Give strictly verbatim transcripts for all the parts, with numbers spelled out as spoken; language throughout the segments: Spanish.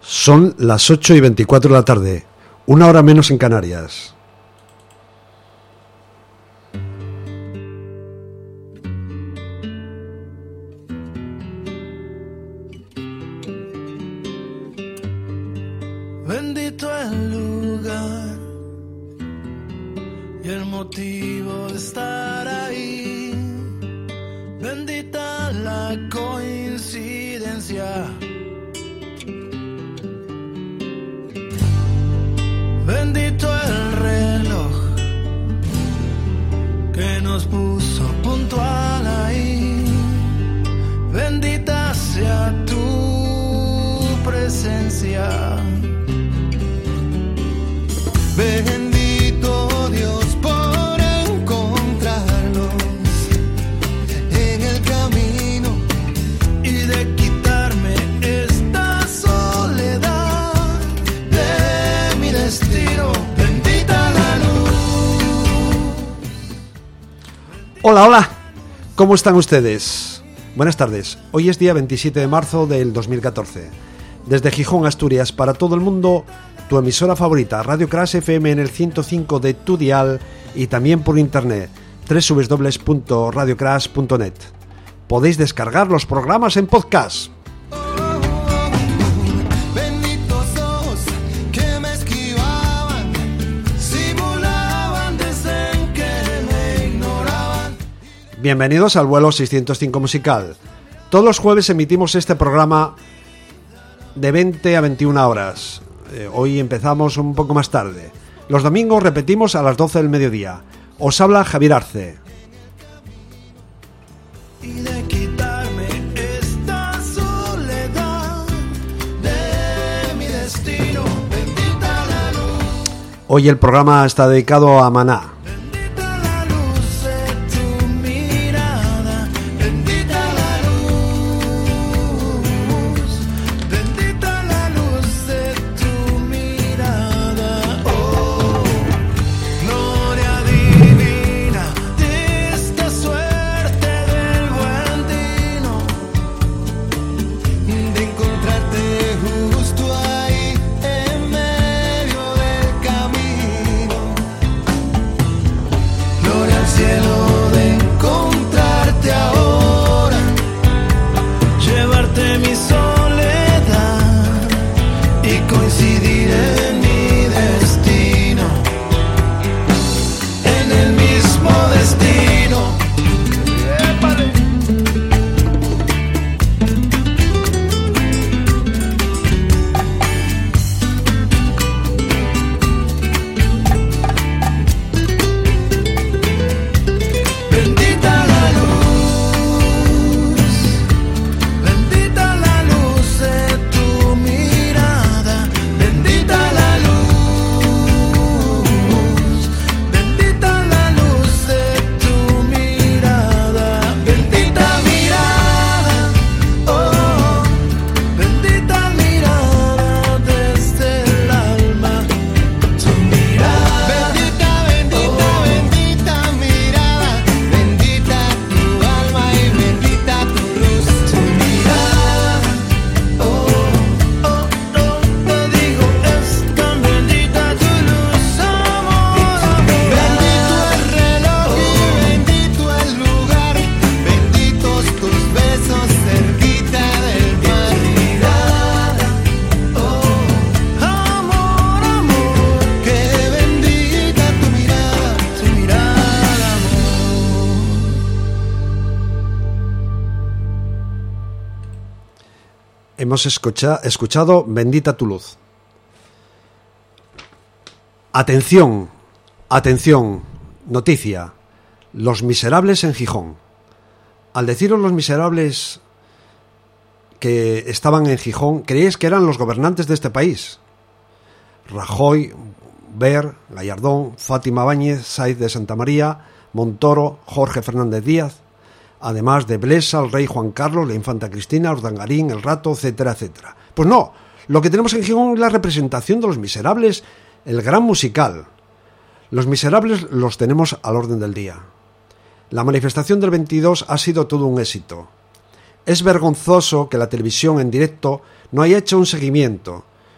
Son las ocho y veinticuatro de la tarde, una hora menos en Canarias. Bendito el lugar y el motivo de estar ahí. Bendita la coincidencia. Bendito el reloj que nos puso puntual ahí. Bendita sea tu presencia. Bendito Dios por encontrarlos en el camino y de quitarme esta soledad de mi destino. Bendita la luz. Hola, hola, ¿cómo están ustedes? Buenas tardes, hoy es día veintisiete de marzo del dos mil catorce. Desde Gijón, Asturias, para todo el mundo, tu emisora favorita, Radio Crash F M en el ciento cinco de tu dial y también por internet, doble u doble u doble u punto radio crash punto net. Podéis descargar los programas en podcast. Bienvenidos al vuelo seiscientos cinco musical. Todos los jueves emitimos este programa de veinte a veintiuna horas. Eh, hoy empezamos un poco más tarde. Los domingos repetimos a las doce del mediodía. Os habla Javier Arce. Y de quitarme esta soledad de mi destino. Bendita la luz. Hoy el programa está dedicado a Maná. Bendita la luz de tu mirada. Bendita la luz. Bendita la luz de tu mirada. Oh, gloria divina de esta suerte del buen tino, de encontrarte justo ahí en medio del camino. Gloria al cielo de encontrarte ahora, llevarte mi soledad y coincidir en mi destino, en el mismo destino. ¡Épale! Bendita la luz, bendita la luz de tu mirada, bendita la luz, bendita la luz de tu mirada, bendita mirada, oh, bendita mirada desde el alma, tu mirada, bendita, bendita, bendita mirada, bendita tu alma y bendita tu luz, tu mirada, oh, oh, oh, te digo, es tan bendita tu luz, amor, bendito el reloj y bendito el lugar, benditos tus besos cerquita del mar, mirada, oh, amor, amor, que bendita tu mirada, tu mirada, amor. Hemos escucha- escuchado Bendita tu luz. Atención, atención, noticia. Los Miserables en Gijón. Al deciros Los Miserables que estaban en Gijón, creíais que eran los gobernantes de este país. Rajoy, Ver, Gallardón, Fátima Báñez, Sáiz de Santa María, Montoro, Jorge Fernández Díaz, además de Blesa, el rey Juan Carlos, la infanta Cristina, Urdangarín, el Rato, etcétera, etcétera. Pues no, lo que tenemos en Gijón es la representación de Los Miserables, el gran musical. Los Miserables los tenemos al orden del día. La manifestación del veintidós ha sido todo un éxito. Es vergonzoso que la televisión en directo no haya hecho un seguimiento.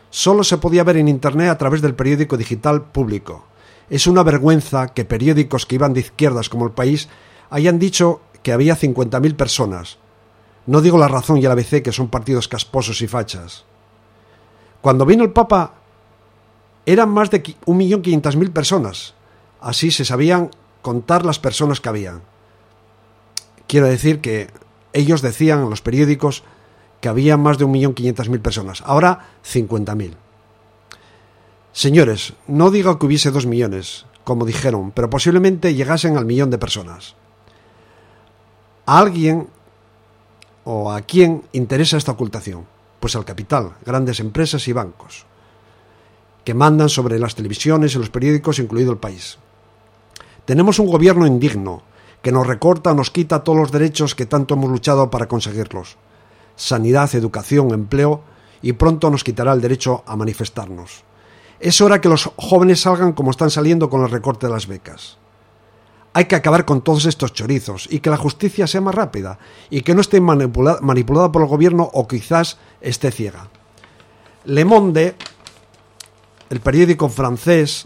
solo se podía ver en internet a través del periódico digital público. Es una vergüenza que periódicos que iban de izquierdas como El País hayan dicho que había cincuenta mil personas. No digo La Razón y el A B C, que son partidos casposos y fachas. Cuando vino el Papa eran más de un millón quinientas mil personas. Así se sabían contar las personas que había. Quiero decir que ellos decían en los periódicos que había más de un millón quinientas mil personas. Ahora cincuenta mil. Señores, no digo que hubiese dos millones, como dijeron, pero posiblemente llegasen al millón de personas. ¿A alguien o a quién interesa esta ocultación? Pues al capital, grandes empresas y bancos, que mandan sobre las televisiones y los periódicos, incluido El País. Tenemos un gobierno indigno, que nos recorta, nos quita todos los derechos que tanto hemos luchado para conseguirlos. Sanidad, educación, empleo, y pronto nos quitará el derecho a manifestarnos. Es hora que los jóvenes salgan como están saliendo con el recorte de las becas. Hay que acabar con todos estos chorizos y que la justicia sea más rápida y que no esté manipulada, manipulada por el gobierno o quizás esté ciega. Le Monde, el periódico francés,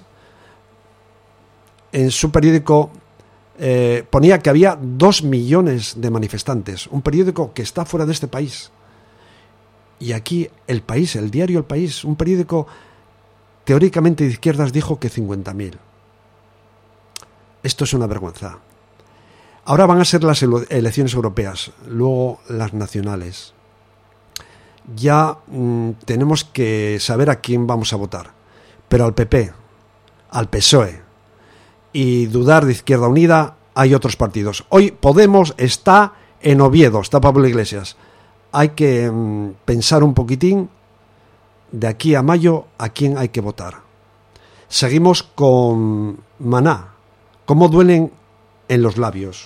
en su periódico eh, ponía que había dos millones de manifestantes, un periódico que está fuera de este país. Y aquí El País, el diario El País, un periódico teóricamente de izquierdas, dijo que cincuenta mil. Esto es una vergüenza. Ahora van a ser las elecciones europeas, luego las nacionales. Ya mmm, tenemos que saber a quién vamos a votar. Pero al P P, al P S O E y dudar de Izquierda Unida, hay otros partidos. Hoy Podemos está en Oviedo, está Pablo Iglesias. Hay que mmm, pensar un poquitín de aquí a mayo a quién hay que votar. Seguimos con Maná. ¿Cómo duelen en los labios?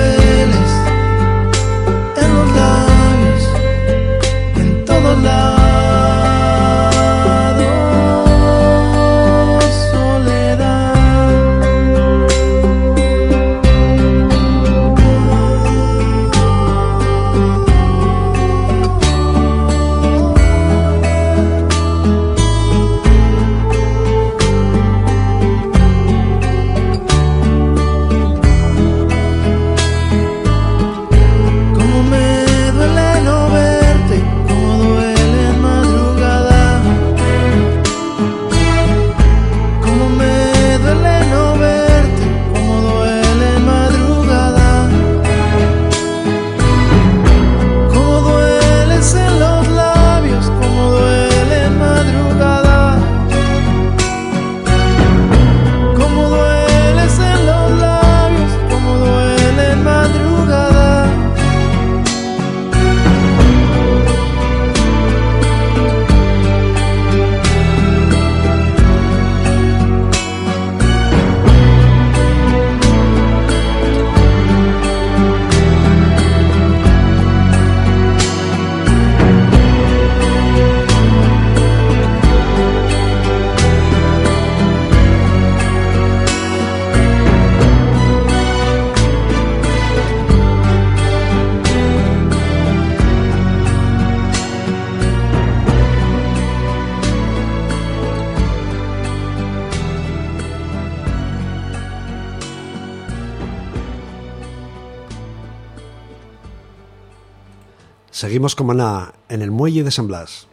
todos lados. Seguimos con Maná en el muelle de San Blas.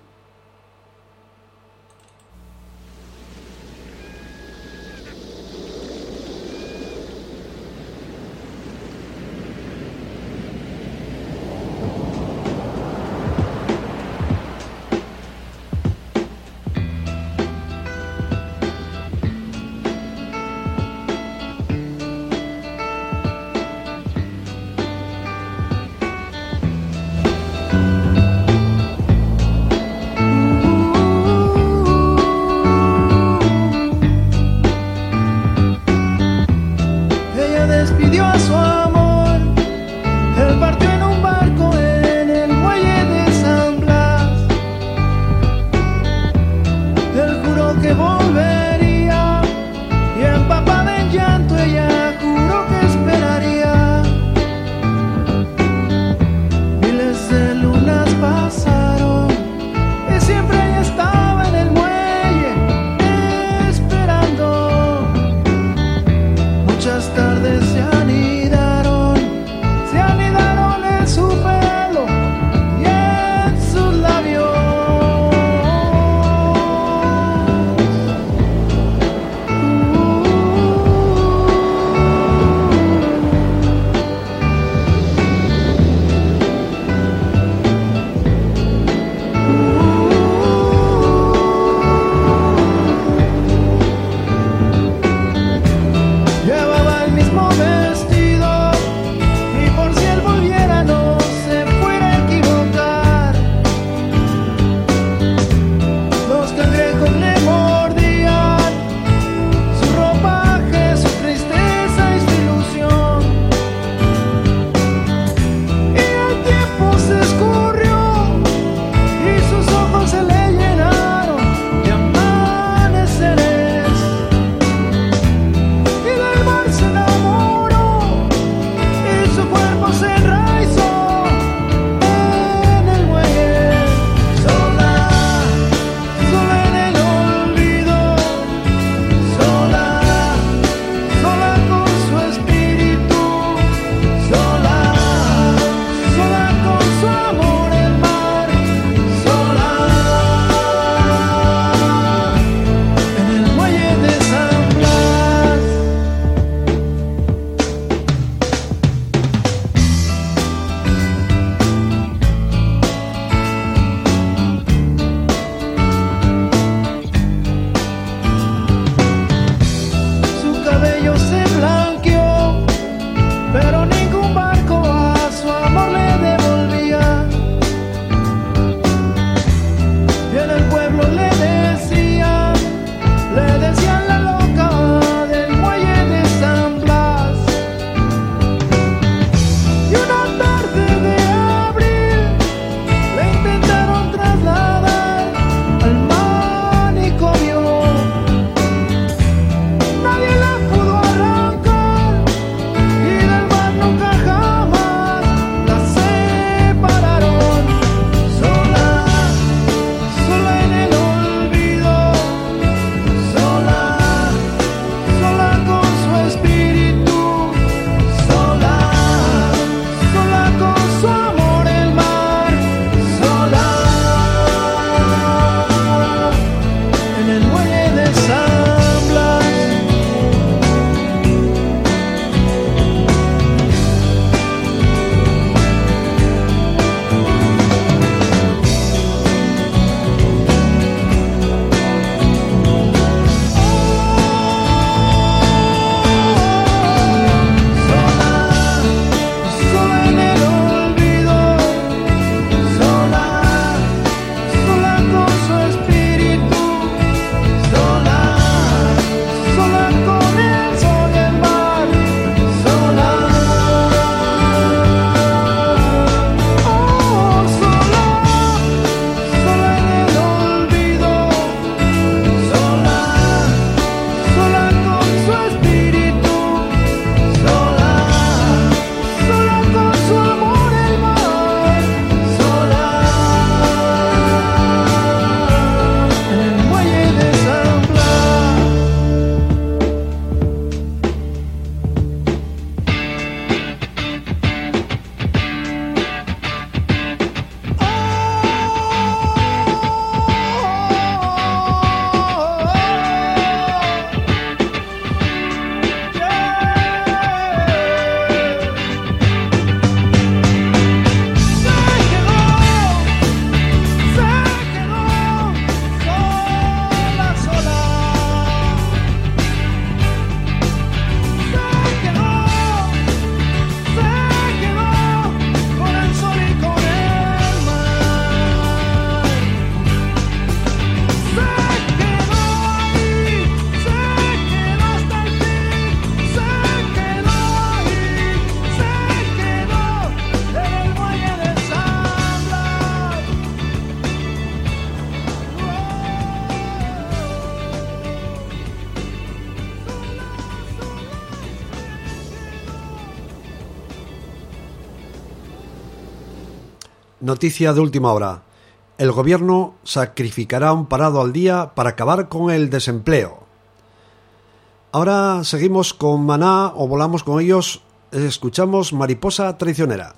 Noticia de última hora. El gobierno sacrificará un parado al día para acabar con el desempleo. Ahora seguimos con Maná o volamos con ellos. Escuchamos Mariposa Traicionera.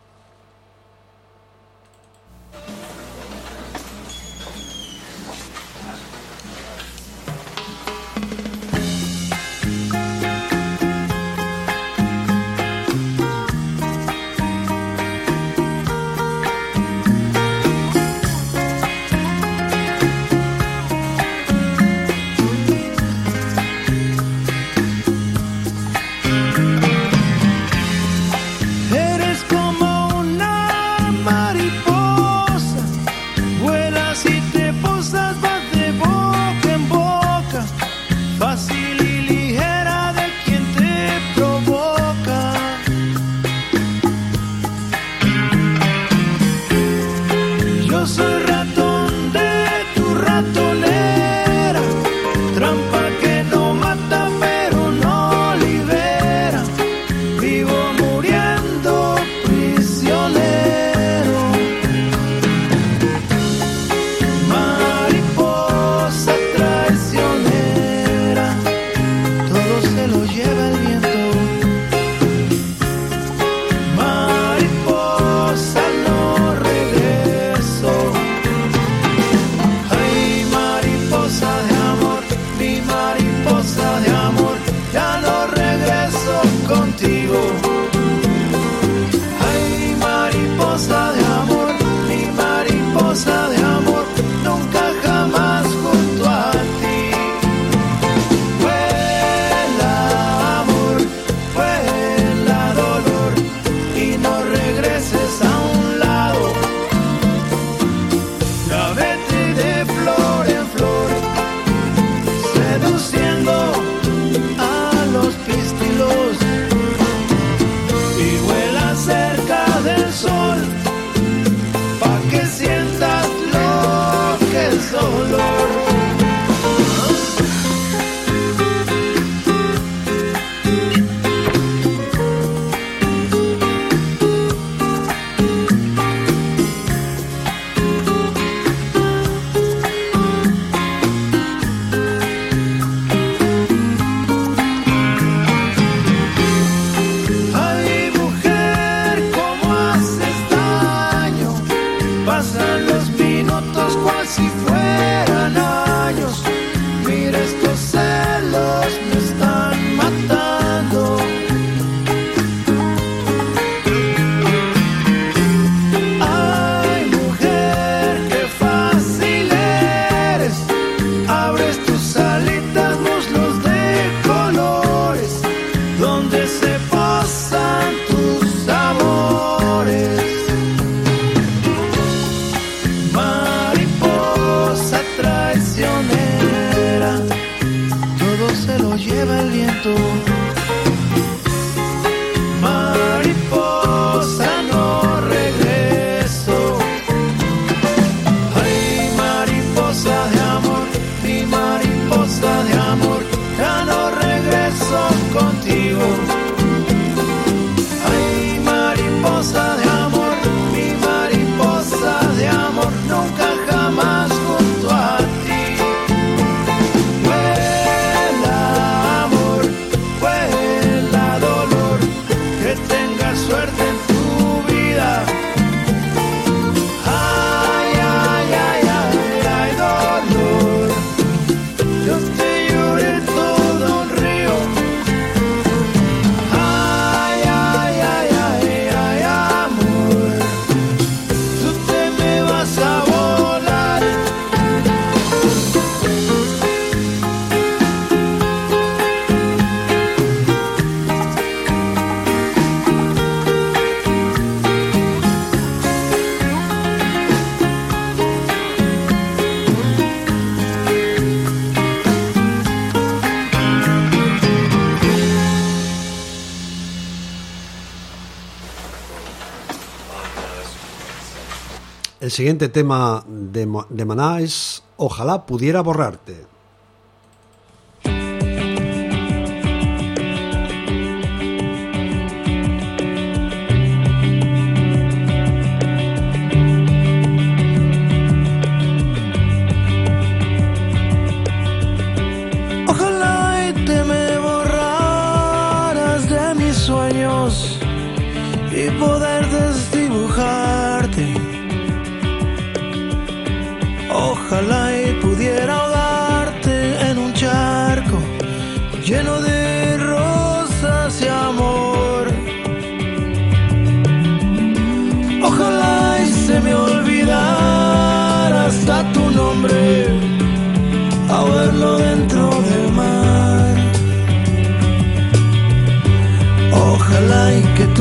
El siguiente tema de, de Maná es Ojalá pudiera borrarte.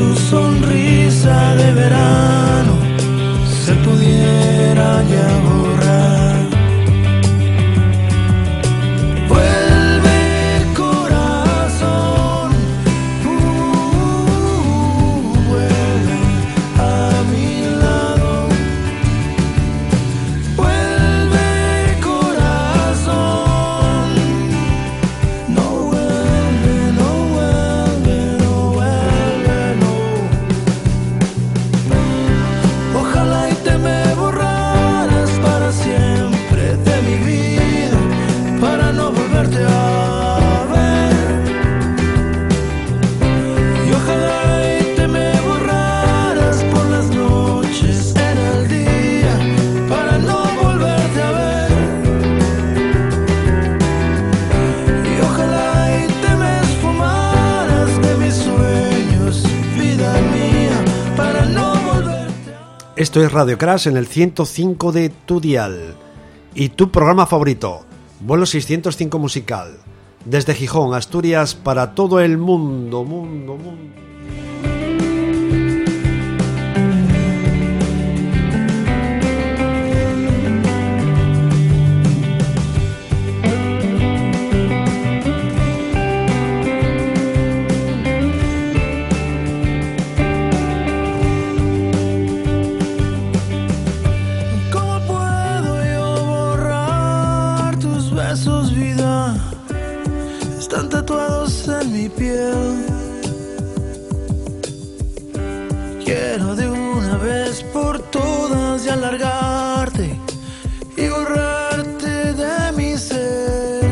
tu sonrisa de verano se pudiera ya borrar. Vuelve, corazón, uh, vuelve a mi lado. Vuelve, corazón, no vuelve, no vuelve, no vuelve, no. Ojalá y te me borraras para siempre de mi vida, para no volverte a ver. Y ojalá y te me borraras por las noches en el día, para no volverte a ver. Y ojalá y te me esfumaras de mis sueños, vida mía, para no volverte a ver. Esto es Radio Crash en el ciento cinco de tu dial. Y tu programa favorito, Vuelo seiscientos cinco Musical. Desde Gijón, Asturias, para todo el mundo, mundo, mundo. ¿Cómo puedo yo borrar tus besos, vida? Están tatuados en mi piel. Quiero de una vez por todas ya largarte y borrarte de mi ser.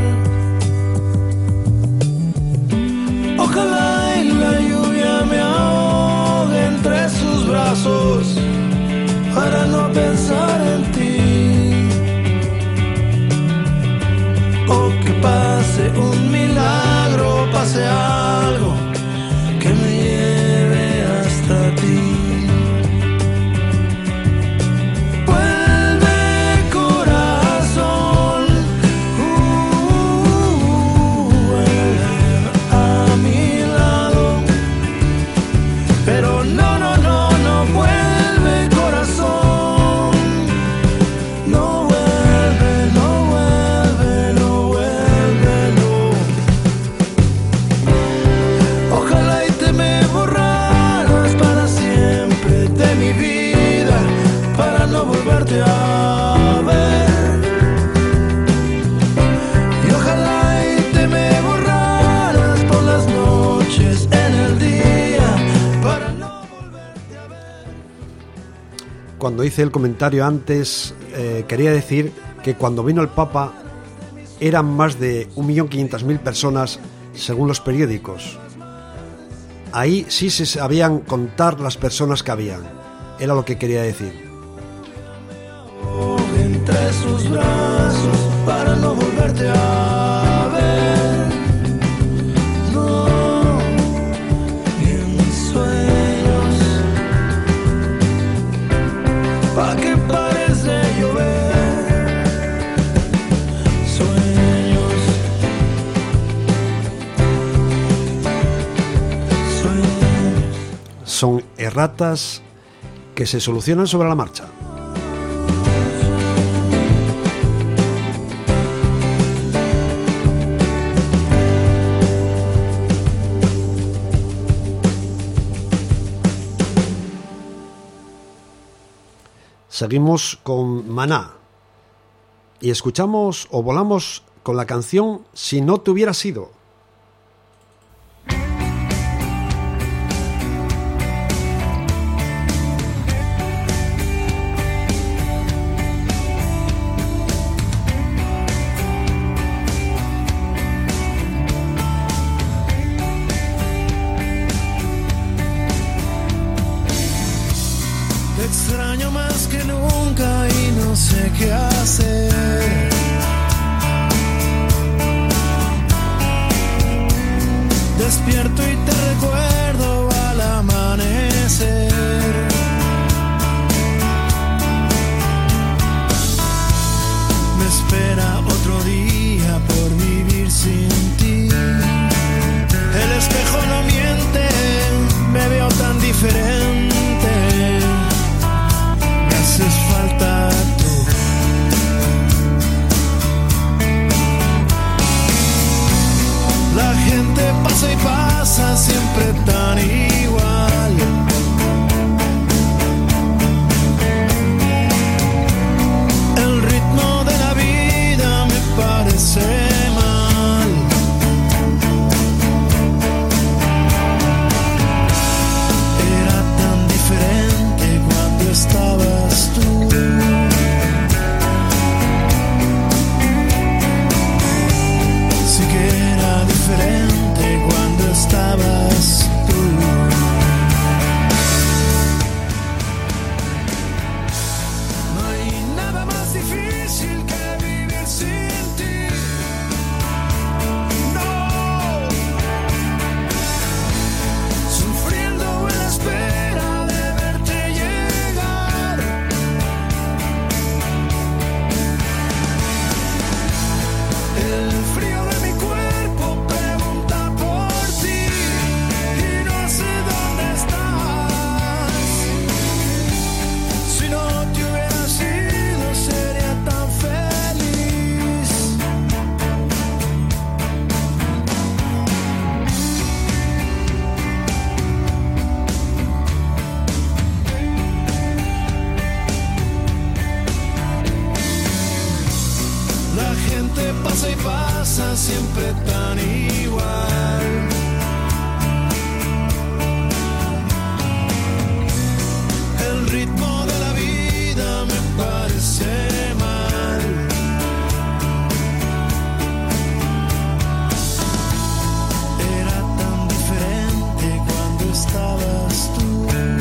Ojalá y la lluvia me ahogue entre sus brazos para no pensar en ti. O que pase un milagro, pase algo que me lleve hasta ti. Vuelve, corazón, uh, vuelve a mi lado. Pero no, no, no, no vuelve, corazón. No vuelve, no vuelve, no vuelve, no. Ojalá y te me borraras para siempre de mi vida, para no volverte a ver. Y ojalá y te me borraras por las noches en el día, para no volverte a ver. Cuando hice el comentario antes, eh, quería decir que cuando vino el Papa eran más de un millón quinientas mil personas según los periódicos. Ahí sí se sabían contar las personas que habían. Era lo que quería decir. Entre sus brazos para no volverte a ver. No, ni en mis sueños, pa' que pares de llover. Sueños, sueños. Son erratas que se solucionan sobre la marcha. Seguimos con Maná y escuchamos o volamos con la canción Si no te hubiera sido. Te extraño más que nunca y no sé qué hacer. Despierto y te recuerdo al amanecer. Me espera otro día por vivir sin ti. El espejo no miente, me veo tan diferente. gente pasa y pasa siempre tan igual. El ritmo de la vida me parece mal. Era tan diferente cuando estabas tú.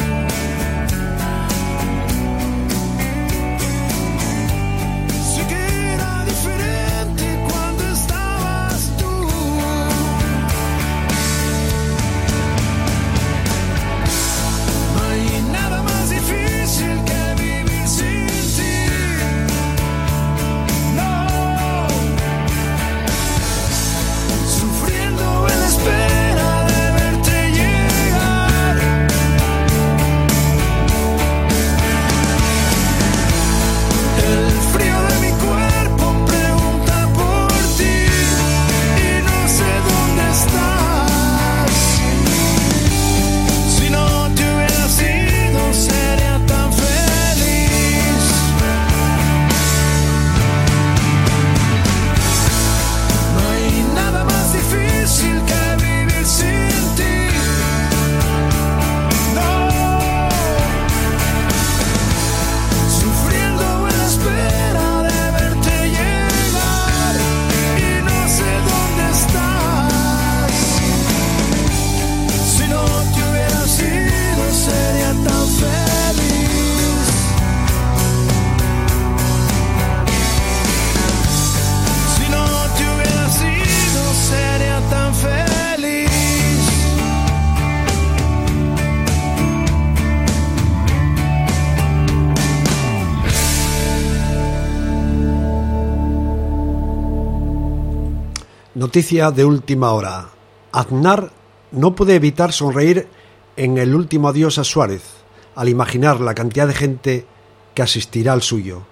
Noticia de última hora. Aznar no puede evitar sonreír en el último adiós a Suárez al imaginar la cantidad de gente que asistirá al suyo.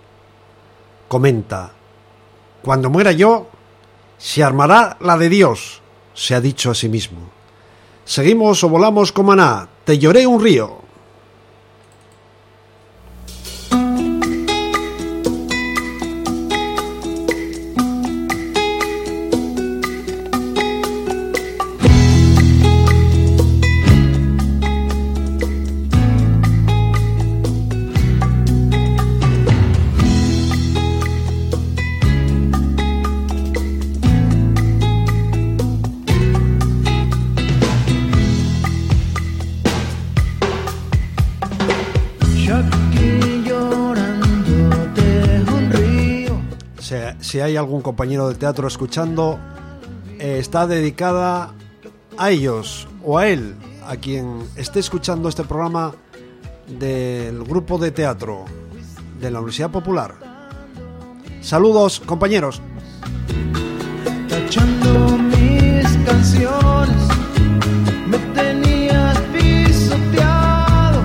Comenta: cuando muera yo, se armará la de Dios, se ha dicho a sí mismo. Seguimos o volamos con Maná, te lloré un río. Si hay algún compañero de teatro escuchando, eh, está dedicada a ellos o a él, a quien esté escuchando este programa del grupo de teatro de la Universidad Popular. Saludos, compañeros. Tachando mis canciones, me tenías pisoteado,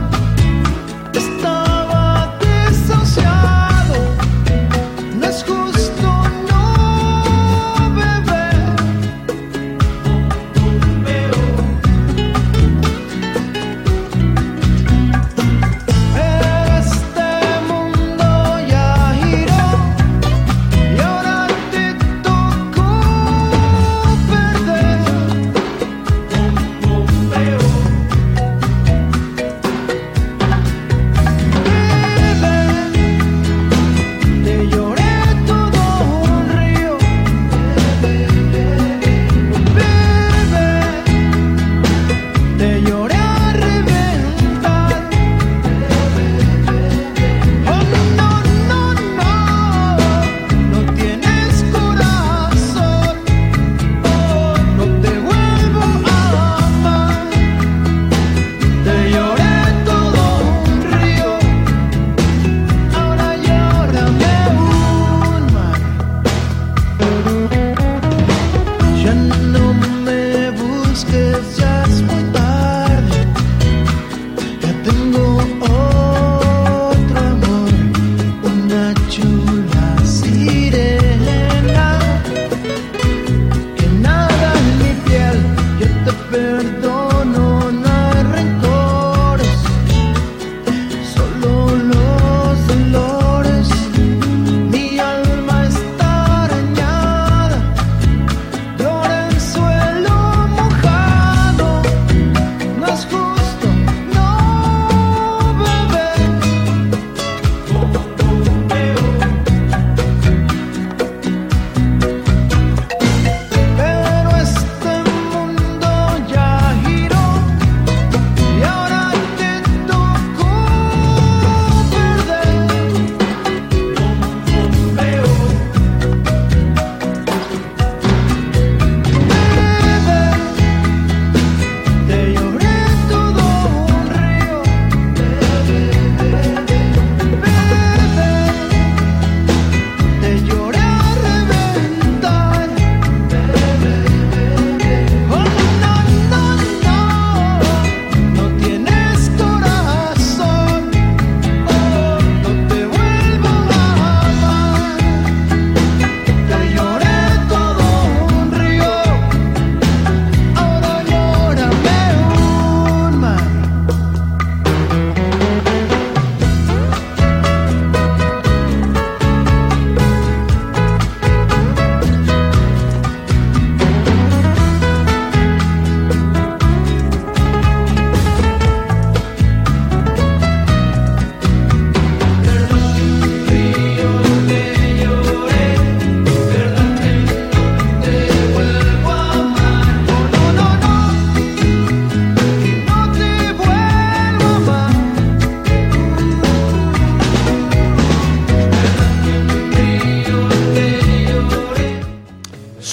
estaba desahuciado, no es justo. Este mundo ya giró y ahora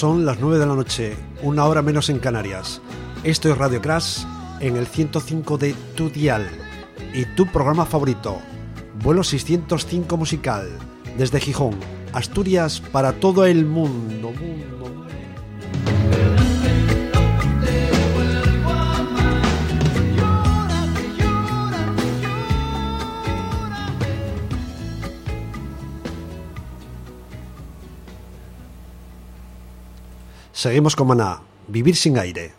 Son las nueve de la noche, una hora menos en Canarias. Esto es Radio Crash en el ciento cinco de tu dial y tu programa favorito, vuelo seiscientos cinco musical, desde Gijón, Asturias, para todo el mundo. mundo, mundo. Seguimos con Maná, Vivir sin aire.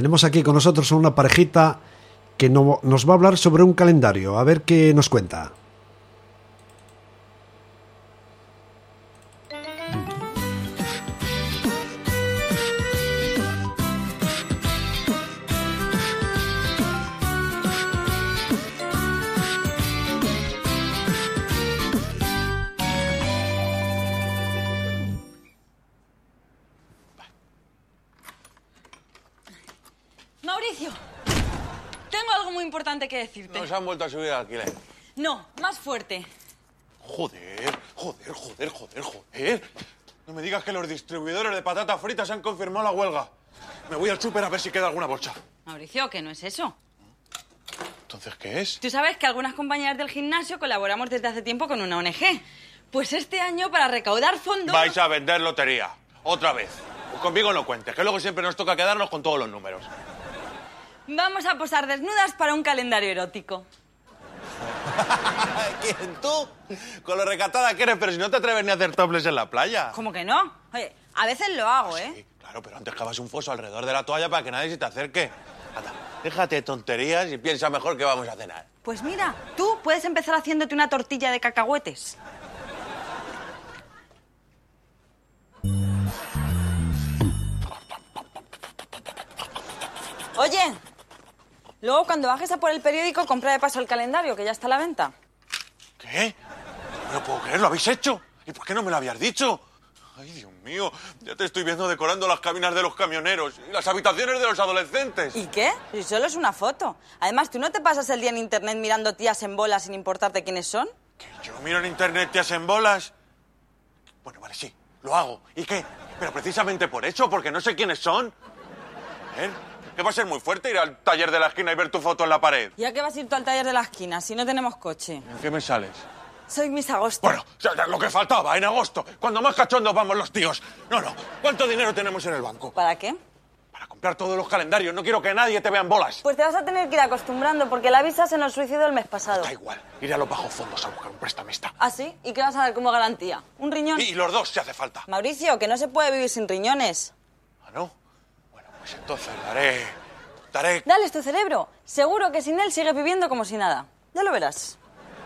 Tenemos aquí con nosotros a una parejita que no, nos va a hablar sobre un calendario. A ver qué nos cuenta. Mauricio, tengo algo muy importante que decirte. Nos han vuelto a subir el alquiler. No, más fuerte. Joder, joder, joder, joder, joder. No me digas que los distribuidores de patatas fritas han confirmado la huelga. Me voy al súper a ver si queda alguna bolsa. Mauricio, que no es eso. ¿Entonces qué es? Tú sabes que algunas compañeras del gimnasio colaboramos desde hace tiempo con una O N Ge. Pues este año, para recaudar fondos... Vais a vender lotería. Otra vez. Pues conmigo no cuentes, que luego siempre nos toca quedarnos con todos los números. Vamos a posar desnudas para un calendario erótico. ¿Quién, tú? Con lo recatada que eres, pero si no te atreves ni a hacer toples en la playa. ¿Cómo que no? Oye, a veces lo hago, ¿eh? Sí, claro, pero antes cavas un foso alrededor de la toalla para que nadie se te acerque. Anda, déjate de tonterías y piensa mejor que vamos a cenar. Pues mira, tú puedes empezar haciéndote una tortilla de cacahuetes. Oye, luego cuando bajes a por el periódico, compra de paso el calendario, que ya está a la venta. ¿Qué? No me lo puedo creer, ¿lo habéis hecho? ¿Y por qué no me lo habías dicho? Ay, Dios mío, ya te estoy viendo decorando las cabinas de los camioneros y las habitaciones de los adolescentes. ¿Y qué? Si solo es una foto. Además, ¿tú no te pasas el día en internet mirando tías en bolas sin importarte quiénes son? ¿Que yo miro en internet tías en bolas? Bueno, vale, sí, lo hago. ¿Y qué? Pero precisamente por eso, porque no sé quiénes son. A ver, que va a ser muy fuerte ir al taller de la esquina y ver tu foto en la pared. ¿Ya que vas a ir tú al taller de la esquina si no tenemos coche? ¿En qué me sales? Soy Miss Agosto. Bueno, ya, ya, lo que faltaba, en agosto, cuando más cachondos vamos los tíos. No, no, ¿cuánto dinero tenemos en el banco? ¿Para qué? Para comprar todos los calendarios, no quiero que nadie te vea en bolas. Pues te vas a tener que ir acostumbrando, porque la visa se nos suicidó el mes pasado. Da igual, iré a los bajos fondos a buscar un prestamista. ¿Ah, sí? ¿Y qué vas a dar como garantía? ¿Un riñón? Y los dos si hace falta. Mauricio, que no se puede vivir sin riñones. ¿Ah, no? Bueno, pues entonces daré... daré... Dales tu cerebro. Seguro que sin él sigues viviendo como si nada. Ya lo verás.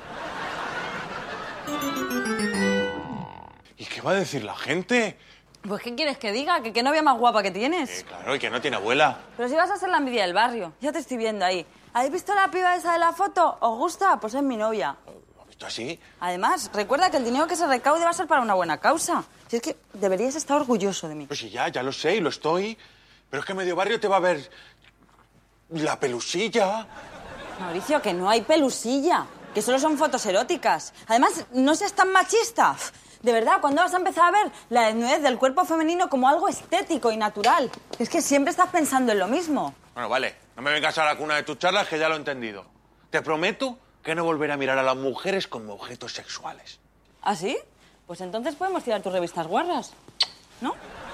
¿Y qué va a decir la gente? Pues, ¿qué quieres que diga? ¿Que qué novia más guapa que tienes? Eh, claro, y que no tiene abuela. Pero si vas a ser la envidia del barrio. Ya te estoy viendo ahí. ¿Habéis visto la piba esa de la foto? ¿Os gusta? Pues es mi novia. ¿Lo has visto así? Además, recuerda que el dinero que se recaude va a ser para una buena causa. Si es que deberías estar orgulloso de mí. Pues sí, ya, ya lo sé y lo estoy. Pero es que medio barrio te va a ver... la pelusilla. Mauricio, que no hay pelusilla. Que solo son fotos eróticas. Además, no seas tan machista. De verdad, ¿cuándo vas a empezar a ver la desnudez del cuerpo femenino como algo estético y natural? Es que siempre estás pensando en lo mismo. Bueno, vale, no me vengas a la cuna de tus charlas, que ya lo he entendido. Te prometo que no volveré a mirar a las mujeres como objetos sexuales. ¿Ah, sí? Pues entonces podemos tirar tus revistas guarras, ¿no?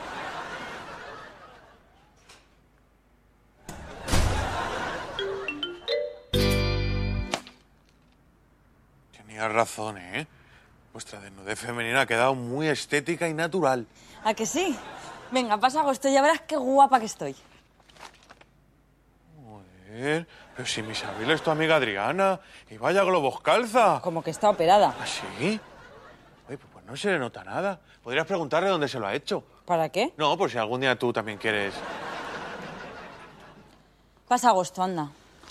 Tenías razón, ¿eh? Vuestra desnudez femenina ha quedado muy estética y natural. ¿A que sí? Venga, pasa agosto y ya verás qué guapa que estoy. Joder, pero si mi Isabel es tu amiga Adriana y vaya globos calza. Como que está operada. ¿Ah, sí? Oye, pues no se le nota nada. Podrías preguntarle dónde se lo ha hecho. ¿Para qué? No, por si algún día tú también quieres... Pasa agosto, anda.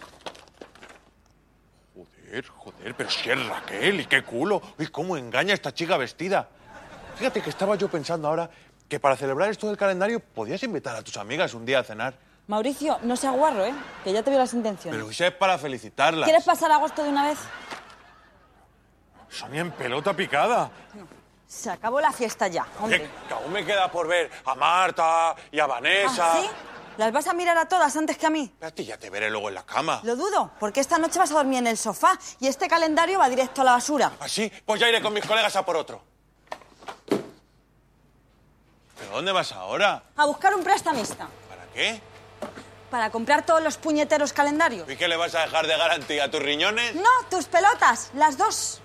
Joder, joder, pero si es Raquel, y qué culo. Uy, cómo engaña esta chica vestida. Fíjate que estaba yo pensando ahora que para celebrar esto del calendario podías invitar a tus amigas un día a cenar. Mauricio, no seas guarro, ¿eh? Que ya te veo las intenciones. Pero eso es para felicitarlas. ¿Quieres pasar agosto de una vez? Sonia en pelota picada. Se acabó la fiesta ya, hombre. Que, que aún me queda por ver a Marta y a Vanessa. ¿Ah, sí? ¿Las vas a mirar a todas antes que a mí? A ti ya te veré luego en la cama. Lo dudo, porque esta noche vas a dormir en el sofá y este calendario va directo a la basura. ¿Ah, sí? Pues ya iré con mis colegas a por otro. ¿Pero dónde vas ahora? A buscar un prestamista. ¿Para qué? Para comprar todos los puñeteros calendarios. ¿Y qué le vas a dejar de garantía a tus riñones? No, tus pelotas, las dos.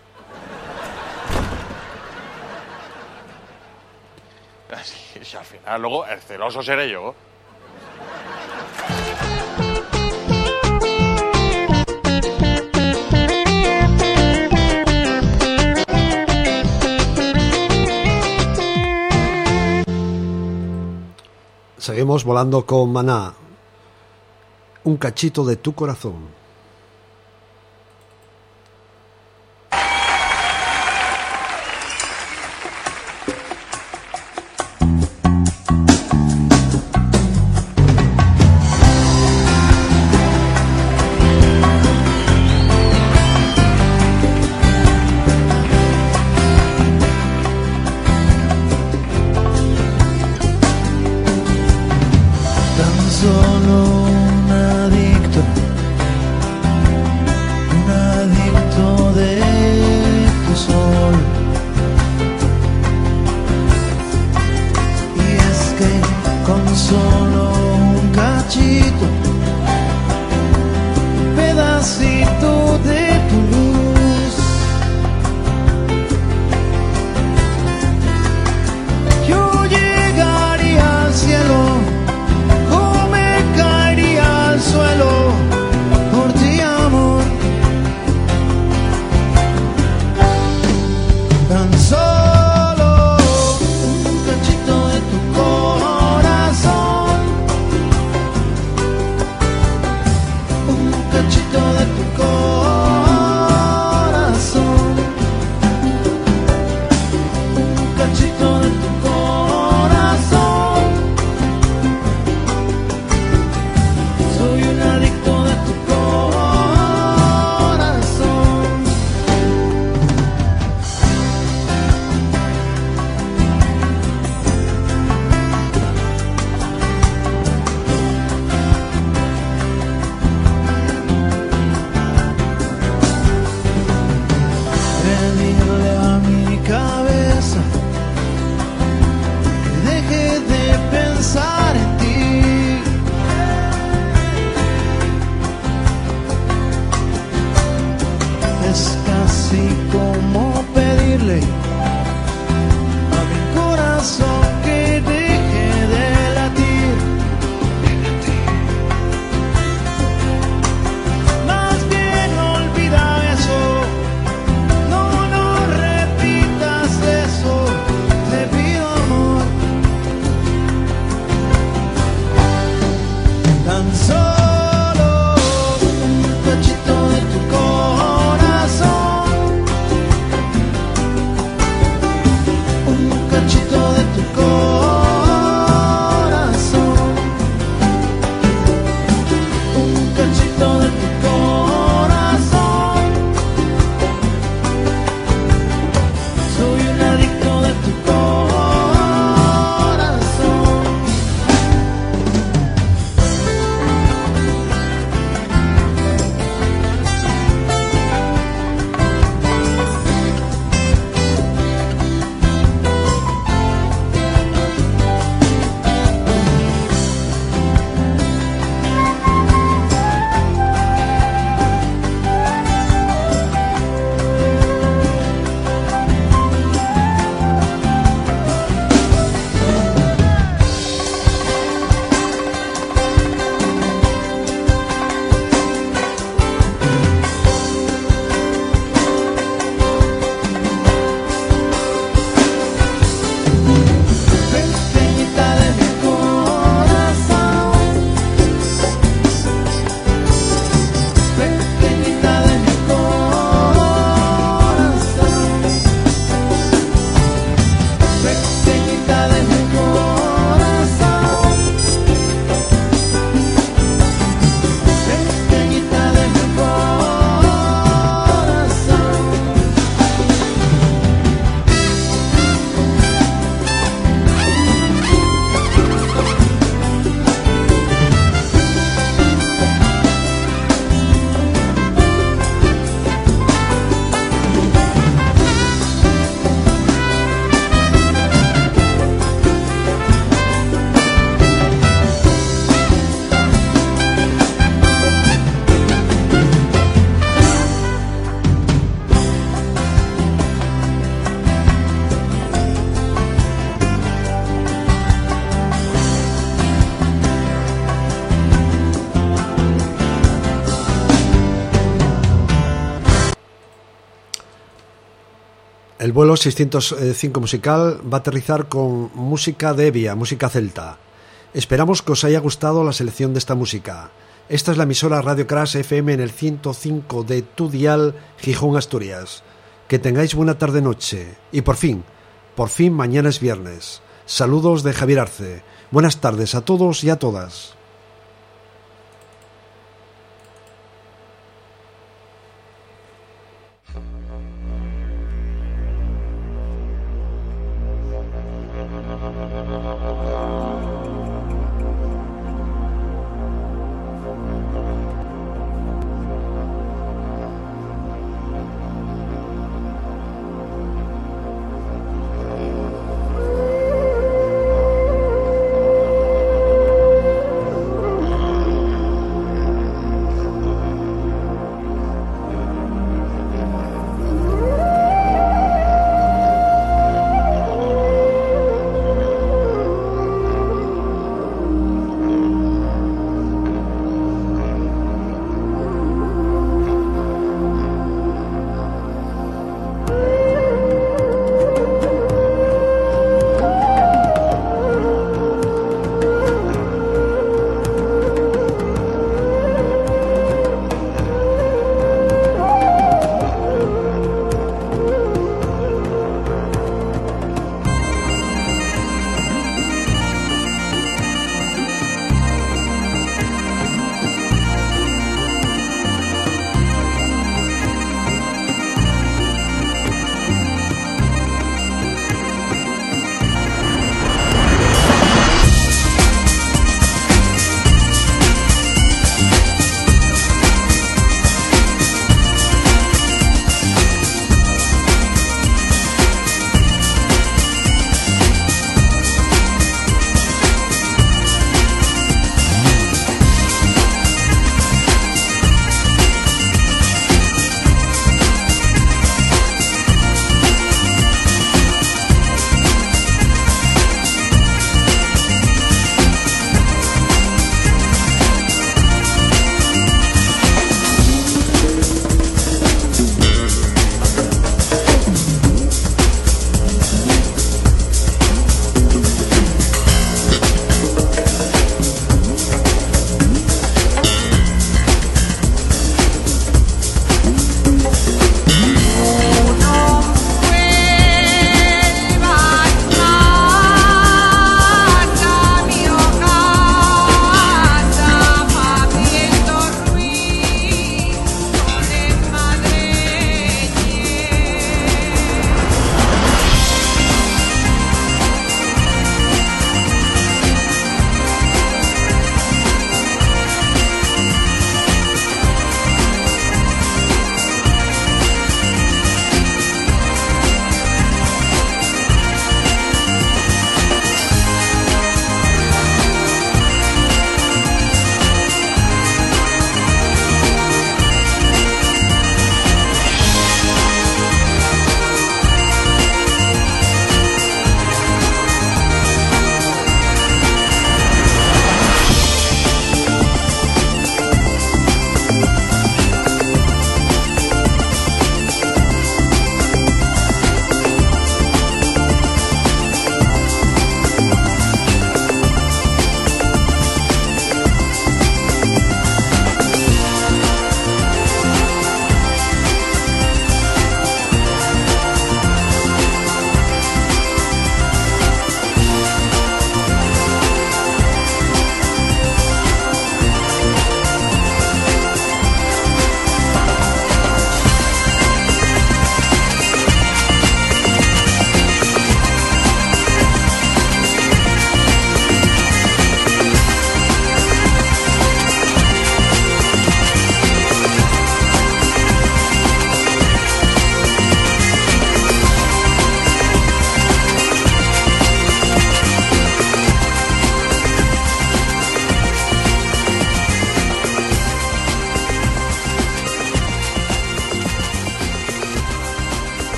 Si al final luego el celoso seré yo. Seguimos volando con Maná. Un cachito de tu corazón. El vuelo seiscientos cinco musical va a aterrizar con música de Evia, música celta. Esperamos que os haya gustado la selección de esta música. Esta es la emisora Radio Crash F M en el ciento cinco de tu dial, Gijón, Asturias. Que tengáis buena tarde-noche. Y por fin, por fin mañana es viernes. Saludos de Javier Arce. Buenas tardes a todos y a todas.